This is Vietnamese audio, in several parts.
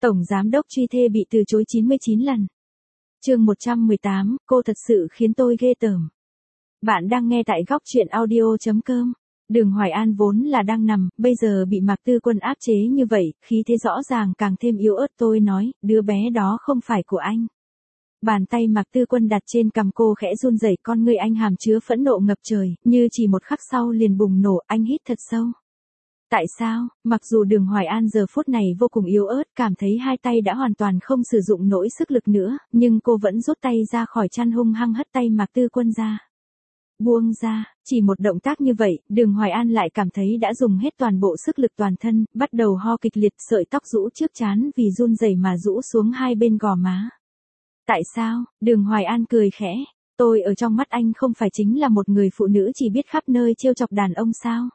Tổng giám đốc truy thê bị từ chối 99 lần. Chương 118, cô thật sự khiến tôi ghê tởm. Bạn đang nghe tại góc truyện audio.com. Đường Hoài An vốn là đang nằm, bây giờ bị Mạc Tư Quân áp chế như vậy, khí thế rõ ràng càng thêm yếu ớt. Tôi nói, đứa bé đó không phải của anh. Bàn tay Mạc Tư Quân đặt trên cằm cô khẽ run rẩy, con ngươi anh hàm chứa phẫn nộ ngập trời, như chỉ một khắc sau liền bùng nổ. Anh hít thật sâu. Tại sao? Mặc dù Đường Hoài An giờ phút này vô cùng yếu ớt, cảm thấy hai tay đã hoàn toàn không sử dụng nổi sức lực nữa, nhưng cô vẫn rút tay ra khỏi chăn, hung hăng hất tay Mạc Tư Quân ra. Buông ra, chỉ một động tác như vậy, Đường Hoài An lại cảm thấy đã dùng hết toàn bộ sức lực toàn thân, bắt đầu ho kịch liệt, sợi tóc rũ trước trán vì run rẩy mà rũ xuống hai bên gò má. Tại sao? Đường Hoài An cười khẽ. Tôi ở trong mắt anh không phải chính là một người phụ nữ chỉ biết khắp nơi trêu chọc đàn ông sao?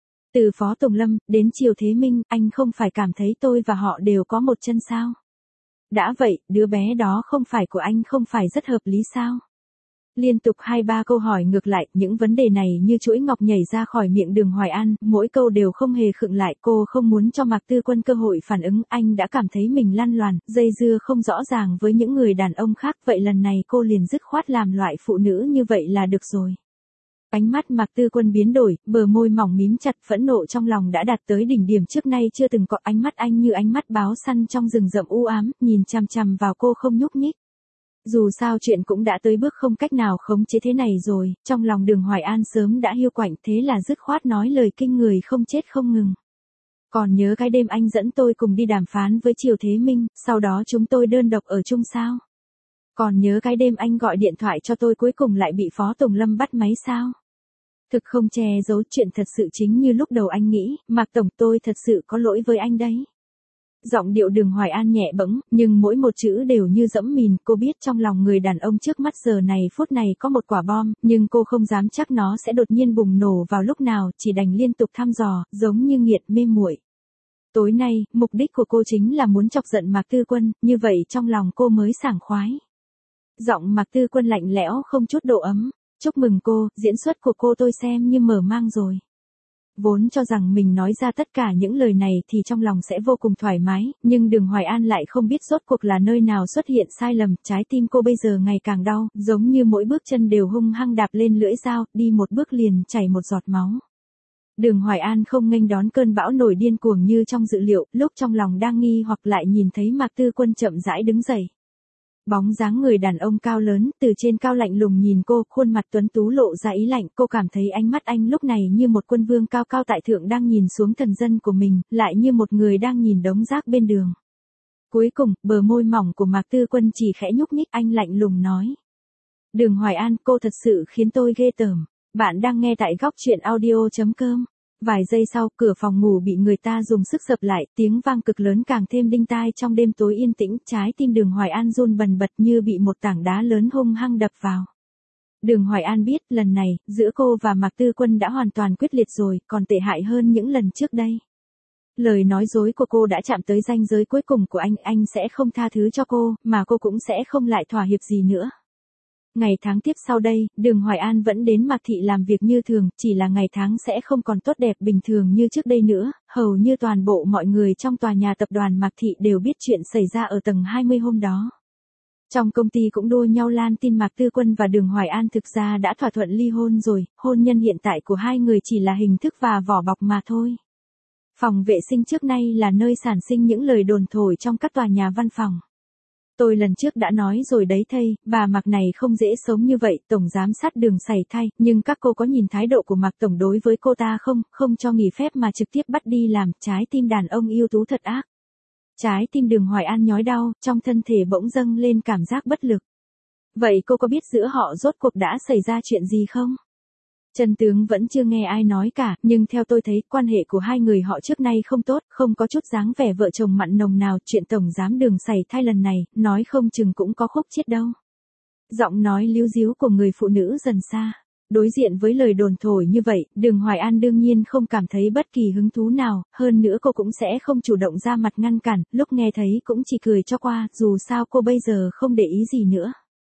Từ Phó Tùng Lâm, đến Triều Thế Minh, anh không phải cảm thấy tôi và họ đều có một chân sao? Đã vậy, đứa bé đó không phải của anh không phải rất hợp lý sao? Liên tục 2-3 câu hỏi ngược lại, những vấn đề này như chuỗi ngọc nhảy ra khỏi miệng Đường Hoài An, mỗi câu đều không hề khựng lại. Cô không muốn cho Mạc Tư Quân cơ hội phản ứng, anh đã cảm thấy mình lăn loàn, dây dưa không rõ ràng với những người đàn ông khác, vậy lần này cô liền dứt khoát làm loại phụ nữ như vậy là được rồi. Ánh mắt Mạc Tư Quân biến đổi, bờ môi mỏng mím chặt, phẫn nộ trong lòng đã đạt tới đỉnh điểm trước nay chưa từng có. Ánh mắt anh như ánh mắt báo săn trong rừng rậm u ám, nhìn chằm chằm vào cô không nhúc nhích. Dù sao chuyện cũng đã tới bước không cách nào khống chế thế này rồi, trong lòng Đường Hoài An sớm đã hiu quạnh, thế là dứt khoát nói lời kinh người không chết không ngừng. Còn nhớ cái đêm anh dẫn tôi cùng đi đàm phán với Triều Thế Minh, sau đó chúng tôi đơn độc ở chung sao? Còn nhớ cái đêm anh gọi điện thoại cho tôi cuối cùng lại bị Phó Tùng Lâm bắt máy sao? Thực không che giấu, chuyện thật sự chính như lúc đầu anh nghĩ, Mạc Tổng, tôi thật sự có lỗi với anh đấy. Giọng điệu Đường Hoài An nhẹ bẫng, nhưng mỗi một chữ đều như dẫm mìn. Cô biết trong lòng người đàn ông trước mắt giờ này phút này có một quả bom, nhưng cô không dám chắc nó sẽ đột nhiên bùng nổ vào lúc nào, chỉ đành liên tục thăm dò, giống như nghiệt mê muội. Tối nay, mục đích của cô chính là muốn chọc giận Mạc Tư Quân, như vậy trong lòng cô mới sảng khoái. Giọng Mạc Tư Quân lạnh lẽo không chút độ ấm. Chúc mừng cô, diễn xuất của cô tôi xem như mở mang rồi. Vốn cho rằng mình nói ra tất cả những lời này thì trong lòng sẽ vô cùng thoải mái, nhưng Đường Hoài An lại không biết rốt cuộc là nơi nào xuất hiện sai lầm. Trái tim cô bây giờ ngày càng đau, giống như mỗi bước chân đều hung hăng đạp lên lưỡi dao, đi một bước liền chảy một giọt máu. Đường Hoài An không nghênh đón cơn bão nổi điên cuồng như trong dự liệu, lúc trong lòng đang nghi hoặc lại nhìn thấy Mạc Tư Quân chậm rãi đứng dậy. Bóng dáng người đàn ông cao lớn, từ trên cao lạnh lùng nhìn cô, khuôn mặt tuấn tú lộ ra ý lạnh. Cô cảm thấy ánh mắt anh lúc này như một quân vương cao cao tại thượng đang nhìn xuống thần dân của mình, lại như một người đang nhìn đống rác bên đường. Cuối cùng, bờ môi mỏng của Mạc Tư Quân chỉ khẽ nhúc nhích, anh lạnh lùng nói. Đường Hoài An, cô thật sự khiến tôi ghê tởm. Bạn đang nghe tại góc truyện audio.com. Vài giây sau, cửa phòng ngủ bị người ta dùng sức sập lại, tiếng vang cực lớn càng thêm đinh tai trong đêm tối yên tĩnh. Trái tim Đường Hoài An run bần bật như bị một tảng đá lớn hung hăng đập vào. Đường Hoài An biết, lần này, giữa cô và Mạc Tư Quân đã hoàn toàn quyết liệt rồi, còn tệ hại hơn những lần trước đây. Lời nói dối của cô đã chạm tới ranh giới cuối cùng của anh sẽ không tha thứ cho cô, mà cô cũng sẽ không lại thỏa hiệp gì nữa. Ngày tháng tiếp sau đây, Đường Hoài An vẫn đến Mạc Thị làm việc như thường, chỉ là ngày tháng sẽ không còn tốt đẹp bình thường như trước đây nữa. Hầu như toàn bộ mọi người trong tòa nhà tập đoàn Mạc Thị đều biết chuyện xảy ra ở tầng 20 hôm đó. Trong công ty cũng đua nhau lan tin Mạc Tư Quân và Đường Hoài An thực ra đã thỏa thuận ly hôn rồi, hôn nhân hiện tại của hai người chỉ là hình thức và vỏ bọc mà thôi. Phòng vệ sinh trước nay là nơi sản sinh những lời đồn thổi trong các tòa nhà văn phòng. Tôi lần trước đã nói rồi đấy thây, bà Mạc này không dễ sống như vậy. Tổng giám sát Đường sảy thai, nhưng các cô có nhìn thái độ của Mạc Tổng đối với cô ta không? Không cho nghỉ phép mà trực tiếp bắt đi làm. Trái tim đàn ông ưu tú thật ác. Trái tim Đường Hoài An nhói đau, trong thân thể bỗng dâng lên cảm giác bất lực. Vậy cô có biết giữa họ rốt cuộc đã xảy ra chuyện gì không? Chân tướng vẫn chưa nghe ai nói cả, nhưng theo tôi thấy, quan hệ của hai người họ trước nay không tốt, không có chút dáng vẻ vợ chồng mặn nồng nào. Chuyện tổng giám Đường sảy thai lần này, nói không chừng cũng có khúc chết đâu. Giọng nói líu díu của người phụ nữ dần xa. Đối diện với lời đồn thổi như vậy, Đường Hoài An đương nhiên không cảm thấy bất kỳ hứng thú nào, hơn nữa cô cũng sẽ không chủ động ra mặt ngăn cản, lúc nghe thấy cũng chỉ cười cho qua, dù sao cô bây giờ không để ý gì nữa.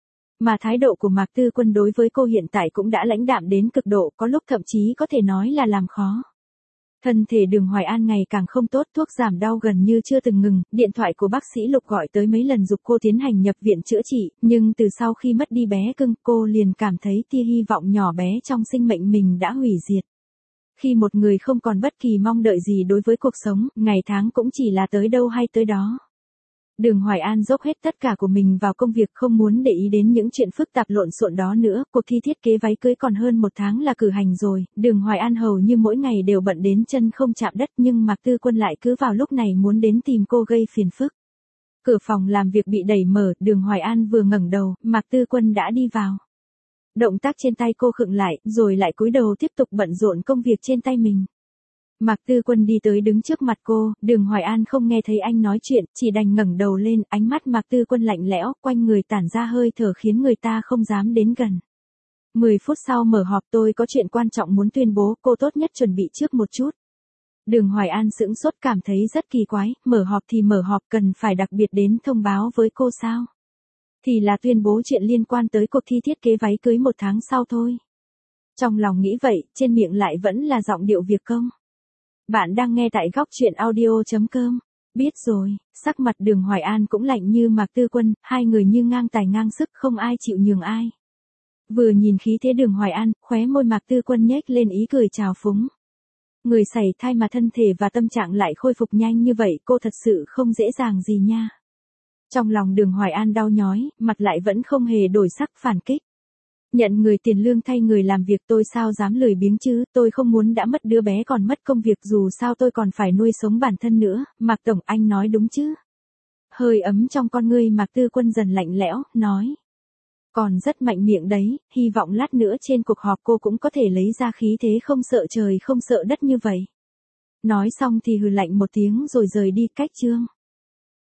Mà thái độ của Mạc Tư Quân đối với cô hiện tại cũng đã lãnh đạm đến cực độ, có lúc thậm chí có thể nói là làm khó. Thân thể Đường Hoài An ngày càng không tốt, thuốc giảm đau gần như chưa từng ngừng, điện thoại của bác sĩ Lục gọi tới mấy lần giục cô tiến hành nhập viện chữa trị, nhưng từ sau khi mất đi bé cưng, cô liền cảm thấy tia hy vọng nhỏ bé trong sinh mệnh mình đã hủy diệt. Khi một người không còn bất kỳ mong đợi gì đối với cuộc sống, ngày tháng cũng chỉ là tới đâu hay tới đó. Đường Hoài An dốc hết tất cả của mình vào công việc, không muốn để ý đến những chuyện phức tạp lộn xộn đó nữa. Cuộc thi thiết kế váy cưới còn hơn 1 tháng là cử hành rồi, Đường Hoài An hầu như mỗi ngày đều bận đến chân không chạm đất, nhưng Mạc Tư Quân lại cứ vào lúc này muốn đến tìm cô gây phiền phức. Cửa phòng làm việc bị đẩy mở, Đường Hoài An vừa ngẩng đầu, Mạc Tư Quân đã đi vào. Động tác trên tay cô khựng lại, rồi lại cúi đầu tiếp tục bận rộn công việc trên tay mình. Mạc Tư Quân đi tới đứng trước mặt cô, Đường Hoài An không nghe thấy anh nói chuyện, chỉ đành ngẩng đầu lên, ánh mắt Mạc Tư Quân lạnh lẽo, quanh người tản ra hơi thở khiến người ta không dám đến gần. 10 phút sau mở họp, tôi có chuyện quan trọng muốn tuyên bố, cô tốt nhất chuẩn bị trước một chút. Đường Hoài An sững sốt, cảm thấy rất kỳ quái, mở họp thì mở họp, cần phải đặc biệt đến thông báo với cô sao? Thì là tuyên bố chuyện liên quan tới cuộc thi thiết kế váy cưới 1 tháng sau thôi. Trong lòng nghĩ vậy, trên miệng lại vẫn là giọng điệu việc công. Bạn đang nghe tại góc truyện audio.com. Biết rồi, sắc mặt Đường Hoài An cũng lạnh như Mạc Tư Quân, hai người như ngang tài ngang sức, không ai chịu nhường ai. Vừa nhìn khí thế Đường Hoài An, khóe môi Mạc Tư Quân nhếch lên ý cười trào phúng. Người sảy thai mà thân thể và tâm trạng lại khôi phục nhanh như vậy, cô thật sự không dễ dàng gì nha. Trong lòng Đường Hoài An đau nhói, mặt lại vẫn không hề đổi sắc, phản kích. Nhận người tiền lương thay người làm việc, tôi sao dám lười biếng chứ, tôi không muốn đã mất đứa bé còn mất công việc, dù sao tôi còn phải nuôi sống bản thân nữa. Mạc Tổng, anh nói đúng chứ? Hơi ấm trong con ngươi Mạc Tư Quân dần lạnh lẽo, nói. Còn rất mạnh miệng đấy, hy vọng lát nữa trên cuộc họp cô cũng có thể lấy ra khí thế không sợ trời không sợ đất như vậy. Nói xong thì hừ lạnh một tiếng rồi rời đi, cách chương.